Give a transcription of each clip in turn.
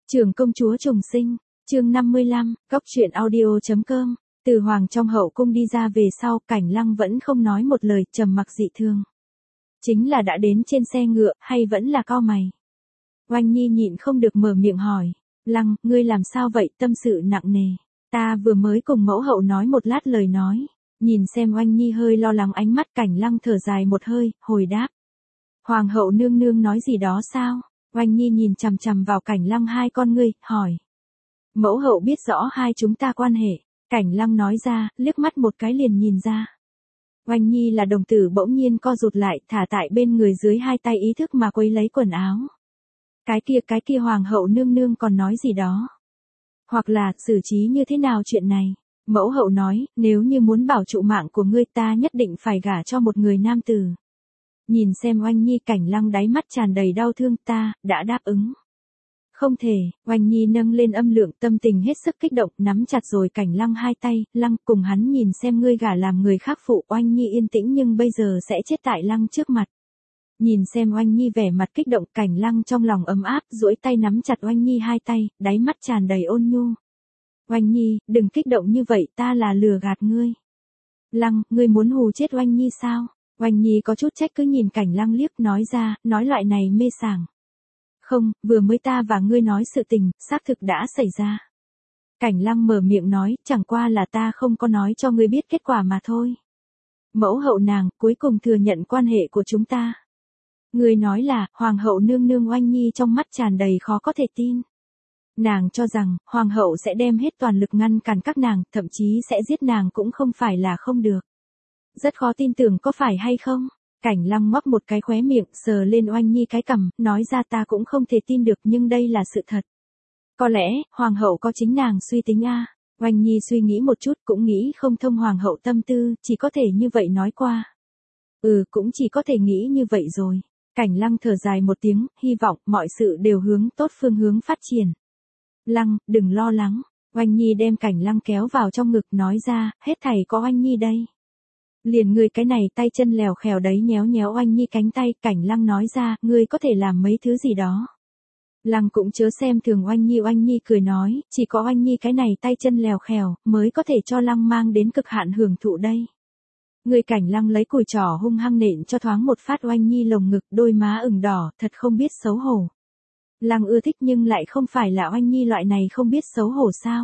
Trưởng công chúa trùng sinh, chương 55, góc truyện audio.com. Từ Hoàng trong hậu cung đi ra về sau, Cảnh Lăng vẫn không nói một lời, trầm mặc dị thường. Chính là đã đến trên xe ngựa, hay vẫn là cau mày? Oanh Nhi nhịn không được mở miệng hỏi. Lăng, ngươi làm sao vậy, tâm sự nặng nề. Ta vừa mới cùng mẫu hậu nói một lát lời nói. Nhìn xem Oanh Nhi hơi lo lắng ánh mắt, Cảnh Lăng thở dài một hơi, hồi đáp. Hoàng hậu nương nương nói gì đó sao? Oanh Nhi nhìn chằm chằm vào Cảnh Lăng hai con ngươi, hỏi. Mẫu hậu biết rõ hai chúng ta quan hệ. Cảnh Lăng nói ra, liếc mắt một cái liền nhìn ra. Oanh Nhi là đồng tử bỗng nhiên co rụt lại, thả tại bên người dưới hai tay ý thức mà quấy lấy quần áo. Cái kia hoàng hậu nương nương còn nói gì đó. Hoặc là, xử trí như thế nào chuyện này. Mẫu hậu nói, nếu như muốn bảo trụ mạng của ngươi ta nhất định phải gả cho một người nam tử. Nhìn xem Oanh Nhi, Cảnh Lăng đáy mắt tràn đầy đau thương, ta đã đáp ứng. Không thể, Oanh Nhi nâng lên âm lượng, tâm tình hết sức kích động, nắm chặt rồi Cảnh Lăng hai tay, Lăng cùng hắn nhìn xem ngươi gả làm người khác phụ. Oanh Nhi yên tĩnh nhưng bây giờ sẽ chết tại Lăng trước mặt. Nhìn xem Oanh Nhi vẻ mặt kích động, Cảnh Lăng trong lòng ấm áp, duỗi tay nắm chặt Oanh Nhi hai tay, đáy mắt tràn đầy ôn nhu. Oanh Nhi, đừng kích động như vậy, ta là lừa gạt ngươi. Lăng, ngươi muốn hù chết Oanh Nhi sao? Oanh Nhi có chút trách cứ nhìn Cảnh Lăng liếc, nói ra, nói loại này mê sảng. Không, vừa mới ta và ngươi nói sự tình, xác thực đã xảy ra. Cảnh Lăng mở miệng nói, chẳng qua là ta không có nói cho ngươi biết kết quả mà thôi. Mẫu hậu nàng, cuối cùng thừa nhận quan hệ của chúng ta. Ngươi nói là, hoàng hậu nương nương. Oanh Nhi trong mắt tràn đầy khó có thể tin. Nàng cho rằng, hoàng hậu sẽ đem hết toàn lực ngăn cản các nàng, thậm chí sẽ giết nàng cũng không phải là không được. Rất khó tin tưởng có phải hay không? Cảnh Lăng ngoắc một cái khóe miệng, sờ lên Oanh Nhi cái cằm, nói ra ta cũng không thể tin được nhưng đây là sự thật. Có lẽ, hoàng hậu có chính nàng suy tính a. Oanh Nhi suy nghĩ một chút cũng nghĩ không thông hoàng hậu tâm tư, chỉ có thể như vậy nói qua. Cũng chỉ có thể nghĩ như vậy rồi. Cảnh Lăng thở dài một tiếng, hy vọng mọi sự đều hướng tốt phương hướng phát triển. Lăng, đừng lo lắng. Oanh Nhi đem Cảnh Lăng kéo vào trong ngực nói ra, hết thảy có Oanh Nhi đây. Liền ngươi cái này tay chân lèo khèo đấy nhéo nhéo Oanh Nhi cánh tay, Cảnh Lăng nói ra, ngươi có thể làm mấy thứ gì đó. Lăng cũng chớ xem thường Oanh Nhi cười nói, chỉ có Oanh Nhi cái này tay chân lèo khèo, mới có thể cho Lăng mang đến cực hạn hưởng thụ đây. Người Cảnh Lăng lấy cùi trỏ hung hăng nện cho thoáng một phát Oanh Nhi lồng ngực, đôi má ửng đỏ, thật không biết xấu hổ. Lăng ưa thích nhưng lại không phải là Oanh Nhi loại này không biết xấu hổ sao.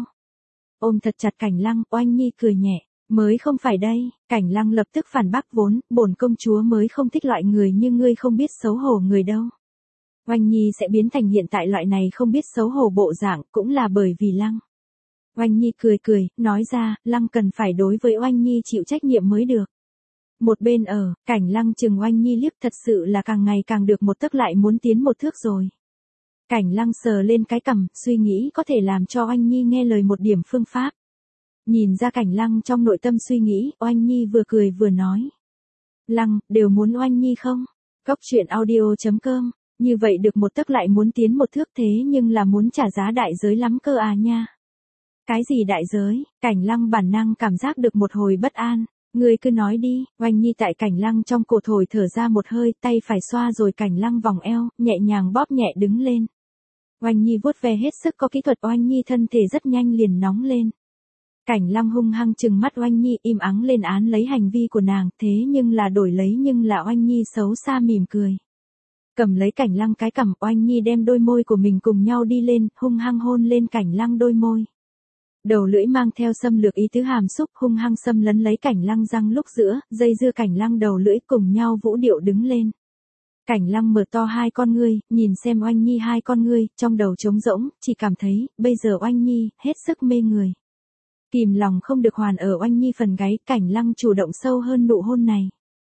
Ôm thật chặt Cảnh Lăng, Oanh Nhi cười nhẹ. Mới không phải đây, Cảnh Lăng lập tức phản bác vốn, bổn công chúa mới không thích loại người như ngươi không biết xấu hổ người đâu. Oanh Nhi sẽ biến thành hiện tại loại này không biết xấu hổ bộ dạng cũng là bởi vì Lăng. Oanh Nhi cười, nói ra, Lăng cần phải đối với Oanh Nhi chịu trách nhiệm mới được. Một bên Cảnh Lăng chừng Oanh Nhi liếc, thật sự là càng ngày càng được một tấc lại muốn tiến một thước rồi. Cảnh Lăng sờ lên cái cằm, suy nghĩ có thể làm cho Oanh Nhi nghe lời một điểm phương pháp. Nhìn ra Cảnh Lăng trong nội tâm suy nghĩ, Oanh Nhi vừa cười vừa nói. Lăng, đều muốn Oanh Nhi không? Góc truyện audio.com, như vậy được một tấc lại muốn tiến một thước thế nhưng là muốn trả giá đại giới lắm cơ à nha. Cái gì đại giới? Cảnh Lăng bản năng cảm giác được một hồi bất an. Ngươi cứ nói đi. Oanh Nhi tại Cảnh Lăng trong cổ thổi thở ra một hơi, tay phải xoa rồi Cảnh Lăng vòng eo, nhẹ nhàng bóp nhẹ đứng lên. Oanh Nhi vuốt ve hết sức có kỹ thuật, Oanh Nhi thân thể rất nhanh liền nóng lên. Cảnh Lăng hung hăng trừng mắt Oanh Nhi, im ắng lên án lấy hành vi của nàng, thế nhưng là đổi lấy nhưng là Oanh Nhi xấu xa mỉm cười. Cầm lấy Cảnh Lăng cái cằm, Oanh Nhi đem đôi môi của mình cùng nhau đi lên, hung hăng hôn lên Cảnh Lăng đôi môi. Đầu lưỡi mang theo xâm lược ý tứ hàm xúc, hung hăng xâm lấn lấy Cảnh Lăng răng lúc giữa, dây dưa Cảnh Lăng đầu lưỡi cùng nhau vũ điệu đứng lên. Cảnh Lăng mở to hai con ngươi, nhìn xem Oanh Nhi hai con ngươi, trong đầu trống rỗng, chỉ cảm thấy, bây giờ Oanh Nhi, hết sức mê người. Kìm lòng không được hoàn ở Oanh Nhi phần gáy, Cảnh Lăng chủ động sâu hơn nụ hôn này.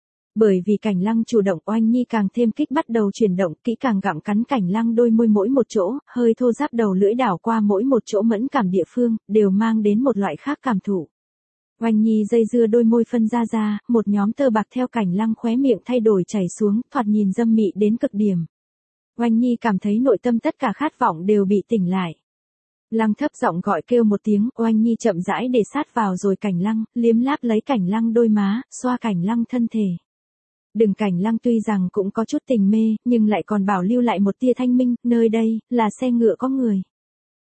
Bởi vì Cảnh Lăng chủ động, Oanh Nhi càng thêm kích bắt đầu chuyển động, kỹ càng gặm cắn Cảnh Lăng đôi môi mỗi một chỗ, hơi thô ráp đầu lưỡi đảo qua mỗi một chỗ mẫn cảm địa phương, đều mang đến một loại khác cảm thụ. Oanh Nhi dây dưa đôi môi phân ra, một nhóm tơ bạc theo Cảnh Lăng khóe miệng thay đổi chảy xuống, thoạt nhìn dâm mị đến cực điểm. Oanh Nhi cảm thấy nội tâm tất cả khát vọng đều bị tỉnh lại. Lăng thấp giọng gọi kêu một tiếng, Oanh Nhi chậm rãi để sát vào rồi Cảnh Lăng, liếm láp lấy Cảnh Lăng đôi má, xoa Cảnh Lăng thân thể. Đừng Cảnh Lăng tuy rằng cũng có chút tình mê, nhưng lại còn bảo lưu lại một tia thanh minh, nơi đây, là xe ngựa có người.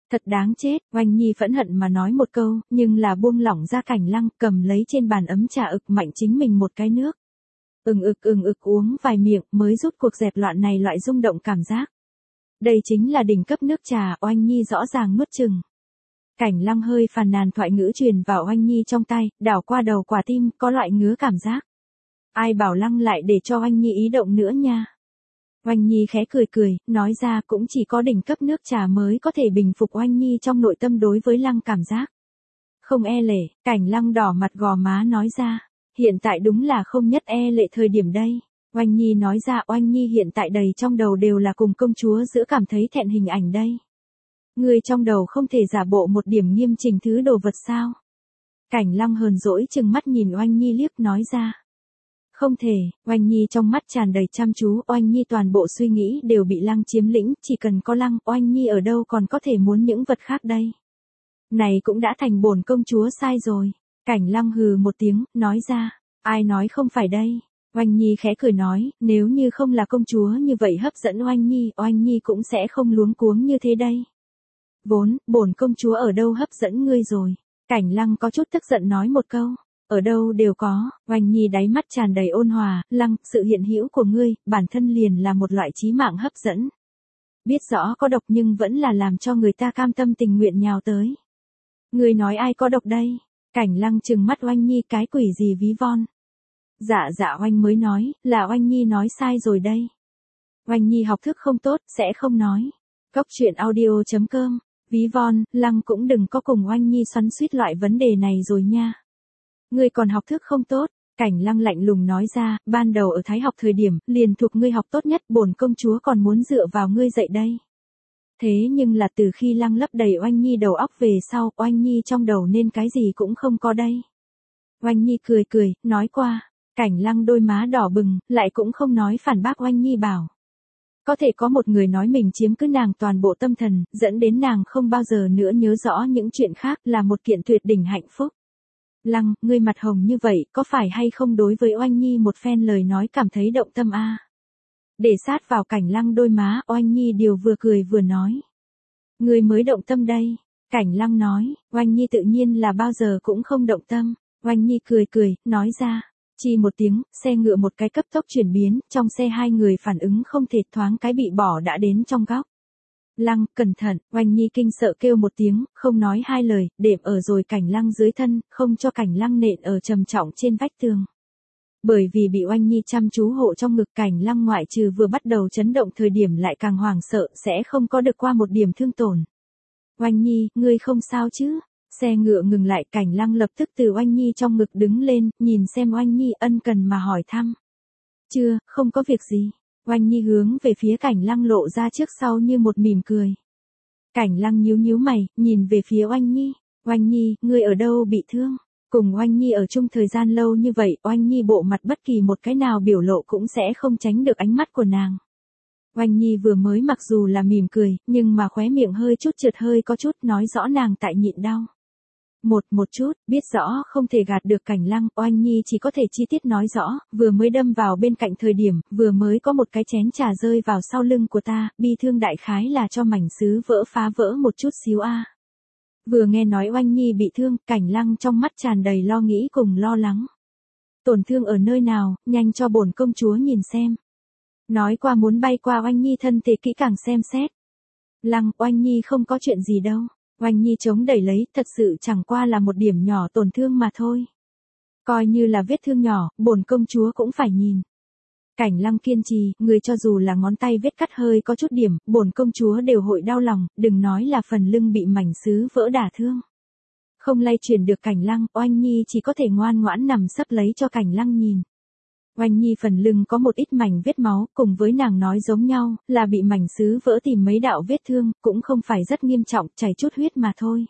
Thật đáng chết, Oanh Nhi phẫn hận mà nói một câu, nhưng là buông lỏng ra Cảnh Lăng, cầm lấy trên bàn ấm trà ực mạnh chính mình một cái nước. Ừng ực uống vài miệng mới rút cuộc dẹp loạn này loại rung động cảm giác. Đây chính là đỉnh cấp nước trà, Oanh Nhi rõ ràng nuốt chừng. Cảnh Lăng hơi phàn nàn thoại ngữ truyền vào Oanh Nhi trong tay, đảo qua đầu quả tim, có loại ngứa cảm giác. Ai bảo Lăng lại để cho Oanh Nhi ý động nữa nha. Oanh Nhi khẽ cười cười, nói ra cũng chỉ có đỉnh cấp nước trà mới có thể bình phục Oanh Nhi trong nội tâm đối với Lăng cảm giác. Không e lệ, Cảnh Lăng đỏ mặt gò má nói ra, hiện tại đúng là không nhất e lệ thời điểm đây. Oanh Nhi nói ra Oanh Nhi hiện tại đầy trong đầu đều là cùng công chúa giữa cảm thấy thẹn hình ảnh đây. Người trong đầu không thể giả bộ một điểm nghiêm chỉnh thứ đồ vật sao? Cảnh Lăng hờn dỗi chừng mắt nhìn Oanh Nhi liếc nói ra. Không thể, Oanh Nhi trong mắt tràn đầy chăm chú, Oanh Nhi toàn bộ suy nghĩ đều bị Lăng chiếm lĩnh, chỉ cần có Lăng, Oanh Nhi ở đâu còn có thể muốn những vật khác đây. Này cũng đã thành bổn công chúa sai rồi. Cảnh Lăng hừ một tiếng, nói ra, ai nói không phải đây. Oanh Nhi khẽ cười nói, nếu như không là công chúa như vậy hấp dẫn Oanh Nhi cũng sẽ không luống cuống như thế đây. Vốn, bổn công chúa ở đâu hấp dẫn ngươi rồi. Cảnh Lăng có chút tức giận nói một câu. Ở đâu đều có, Oanh Nhi đáy mắt tràn đầy ôn hòa, Lăng, sự hiện hữu của ngươi, bản thân liền là một loại chí mạng hấp dẫn. Biết rõ có độc nhưng vẫn là làm cho người ta cam tâm tình nguyện nhào tới. Ngươi nói ai có độc đây? Cảnh Lăng trừng mắt Oanh Nhi cái quỷ gì ví von. Dạ Oanh mới nói, là Oanh Nhi nói sai rồi đây. Oanh Nhi học thức không tốt, sẽ không nói. Cốc truyện audio.com, ví von, Lăng cũng đừng có cùng Oanh Nhi xoắn xuýt loại vấn đề này rồi nha. Ngươi còn học thức không tốt, Cảnh Lăng lạnh lùng nói ra, ban đầu ở Thái học thời điểm, liền thuộc ngươi học tốt nhất, bổn công chúa còn muốn dựa vào ngươi dạy đây. Thế nhưng là từ khi Lăng lấp đầy Oanh Nhi đầu óc về sau, Oanh Nhi trong đầu nên cái gì cũng không có đây. Oanh Nhi cười cười, nói qua, Cảnh Lăng đôi má đỏ bừng, lại cũng không nói phản bác Oanh Nhi bảo. Có thể có một người nói mình chiếm cứ nàng toàn bộ tâm thần, dẫn đến nàng không bao giờ nữa nhớ rõ những chuyện khác là một kiện tuyệt đỉnh hạnh phúc. Lăng, ngươi mặt hồng như vậy, có phải hay không đối với Oanh Nhi một phen lời nói cảm thấy động tâm a? Để sát vào Cảnh Lăng đôi má, Oanh Nhi điều vừa cười vừa nói. Ngươi mới động tâm đây. Cảnh Lăng nói, Oanh Nhi tự nhiên là bao giờ cũng không động tâm. Oanh Nhi cười cười, nói ra. Chi một tiếng, xe ngựa một cái cấp tốc chuyển biến, trong xe hai người phản ứng không thể thoáng cái bị bỏ đã đến trong góc. Lăng, cẩn thận, Oanh Nhi kinh sợ kêu một tiếng, không nói hai lời, đệm ở rồi Cảnh Lăng dưới thân, không cho Cảnh Lăng nện ở trầm trọng trên vách tường. Bởi vì bị Oanh Nhi chăm chú hộ trong ngực, Cảnh Lăng ngoại trừ vừa bắt đầu chấn động thời điểm lại càng hoảng sợ, sẽ không có được qua một điểm thương tổn. Oanh Nhi, ngươi không sao chứ? Xe ngựa ngừng lại, Cảnh Lăng lập tức từ Oanh Nhi trong ngực đứng lên, nhìn xem Oanh Nhi ân cần mà hỏi thăm. Chưa, không có việc gì. Oanh Nhi hướng về phía Cảnh Lăng lộ ra trước sau như một mỉm cười. Cảnh Lăng nhíu mày, nhìn về phía Oanh Nhi. Oanh Nhi, ngươi ở đâu bị thương? Cùng Oanh Nhi ở chung thời gian lâu như vậy, Oanh Nhi bộ mặt bất kỳ một cái nào biểu lộ cũng sẽ không tránh được ánh mắt của nàng. Oanh Nhi vừa mới mặc dù là mỉm cười, nhưng mà khóe miệng hơi chút trượt hơi có chút, nói rõ nàng tại nhịn đau. Một chút, biết rõ không thể gạt được Cảnh Lăng, Oanh Nhi chỉ có thể chi tiết nói rõ, vừa mới đâm vào bên cạnh thời điểm, vừa mới có một cái chén trà rơi vào sau lưng của ta, bi thương đại khái là cho mảnh sứ vỡ phá vỡ một chút xíu a. Vừa nghe nói Oanh Nhi bị thương, Cảnh Lăng trong mắt tràn đầy lo nghĩ cùng lo lắng. Tổn thương ở nơi nào, nhanh cho bổn công chúa nhìn xem. Nói qua muốn bay qua Oanh Nhi thân thể kỹ càng xem xét. Lăng, Oanh Nhi không có chuyện gì đâu. Oanh Nhi chống đẩy lấy, thật sự chẳng qua là một điểm nhỏ tổn thương mà thôi. Coi như là vết thương nhỏ, bổn công chúa cũng phải nhìn. Cảnh Lăng kiên trì, người cho dù là ngón tay vết cắt hơi có chút điểm, bổn công chúa đều hội đau lòng, đừng nói là phần lưng bị mảnh sứ vỡ đả thương. Không lay chuyển được Cảnh Lăng, Oanh Nhi chỉ có thể ngoan ngoãn nằm sấp lấy cho Cảnh Lăng nhìn. Oanh Nhi phần lưng có một ít mảnh vết máu, cùng với nàng nói giống nhau, là bị mảnh sứ vỡ tìm mấy đạo vết thương, cũng không phải rất nghiêm trọng, chảy chút huyết mà thôi.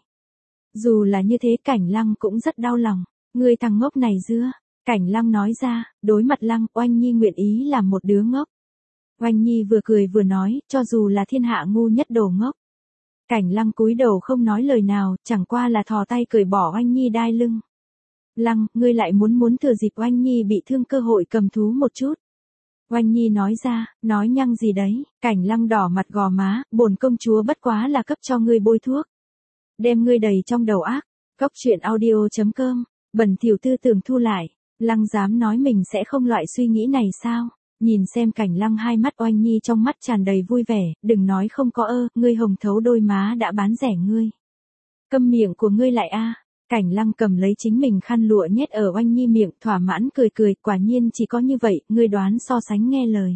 Dù là như thế Cảnh Lăng cũng rất đau lòng. Ngươi thằng ngốc này dưa. Cảnh Lăng nói ra, đối mặt Lăng, Oanh Nhi nguyện ý làm một đứa ngốc. Oanh Nhi vừa cười vừa nói, cho dù là thiên hạ ngu nhất đồ ngốc. Cảnh Lăng cúi đầu không nói lời nào, chẳng qua là thò tay cởi bỏ Oanh Nhi đai lưng. Lăng, ngươi lại muốn thừa dịp Oanh Nhi bị thương cơ hội cầm thú một chút. Oanh Nhi nói ra, nói nhăng gì đấy, Cảnh Lăng đỏ mặt gò má, bổn công chúa bất quá là cấp cho ngươi bôi thuốc. Đem ngươi đầy trong đầu ác, Cóc truyện audio.com, bẩn thỉu tư tưởng thu lại, Lăng dám nói mình sẽ không loại suy nghĩ này sao? Nhìn xem Cảnh Lăng hai mắt Oanh Nhi trong mắt tràn đầy vui vẻ, đừng nói không có ngươi hồng thấu đôi má đã bán rẻ ngươi. Câm miệng của ngươi lại a. Cảnh Lăng cầm lấy chính mình khăn lụa nhét ở Oanh Nhi miệng, thỏa mãn cười cười, quả nhiên chỉ có như vậy, ngươi đoán so sánh nghe lời.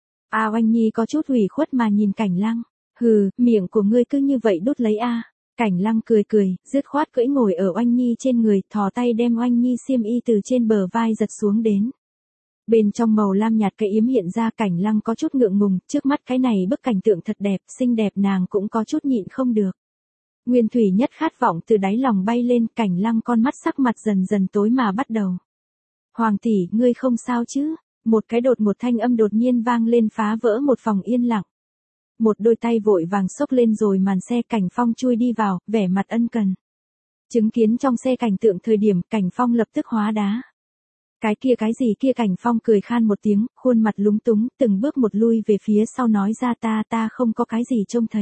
Oanh Nhi có chút ủy khuất mà nhìn Cảnh Lăng, hừ, miệng của ngươi cứ như vậy đút lấy a. Cảnh Lăng cười cười, dứt khoát cưỡi ngồi ở Oanh Nhi trên người, thò tay đem Oanh Nhi xiêm y từ trên bờ vai giật xuống đến. Bên trong màu lam nhạt cái yếm hiện ra, Cảnh Lăng có chút ngượng ngùng, trước mắt cái này bức cảnh tượng thật đẹp, xinh đẹp nàng cũng có chút nhịn không được. Nguyên thủy nhất khát vọng từ đáy lòng bay lên, Cảnh Lăng con mắt sắc mặt dần dần tối mà bắt đầu. Hoàng tỷ, ngươi không sao chứ? Một thanh âm đột nhiên vang lên phá vỡ một phòng yên lặng. Một đôi tay vội vàng xốc lên rồi màn xe, Cảnh Phong chui đi vào, vẻ mặt ân cần. Chứng kiến trong xe cảnh tượng thời điểm, Cảnh Phong lập tức hóa đá. Cái gì kia, Cảnh Phong cười khan một tiếng, khuôn mặt lúng túng, từng bước một lui về phía sau nói ra ta không có cái gì trông thấy.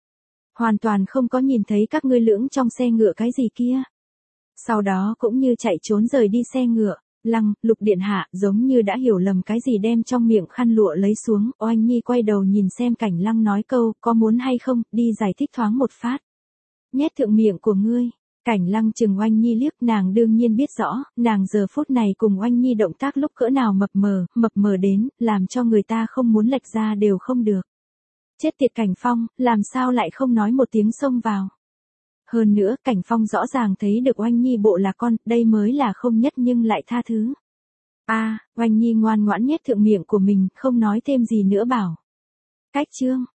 Hoàn toàn không có nhìn thấy các ngươi lưỡng trong xe ngựa cái gì kia. Sau đó cũng như chạy trốn rời đi xe ngựa. Lăng, Lục điện hạ giống như đã hiểu lầm cái gì đem trong miệng khăn lụa lấy xuống. Oanh Nhi quay đầu nhìn xem Cảnh Lăng nói câu, có muốn hay không, đi giải thích thoáng một phát. Nhét thượng miệng của ngươi. Cảnh Lăng chừng Oanh Nhi liếc, nàng đương nhiên biết rõ, nàng giờ phút này cùng Oanh Nhi động tác lúc cỡ nào mập mờ đến, làm cho người ta không muốn lệch ra đều không được. Chết tiệt Cảnh Phong, làm sao lại không nói một tiếng xông vào. Hơn nữa, Cảnh Phong rõ ràng thấy được Oanh Nhi bộ là con, đây mới là không nhất nhưng lại tha thứ. Oanh Nhi ngoan ngoãn nhét thượng miệng của mình, không nói thêm gì nữa bảo. Cách chương.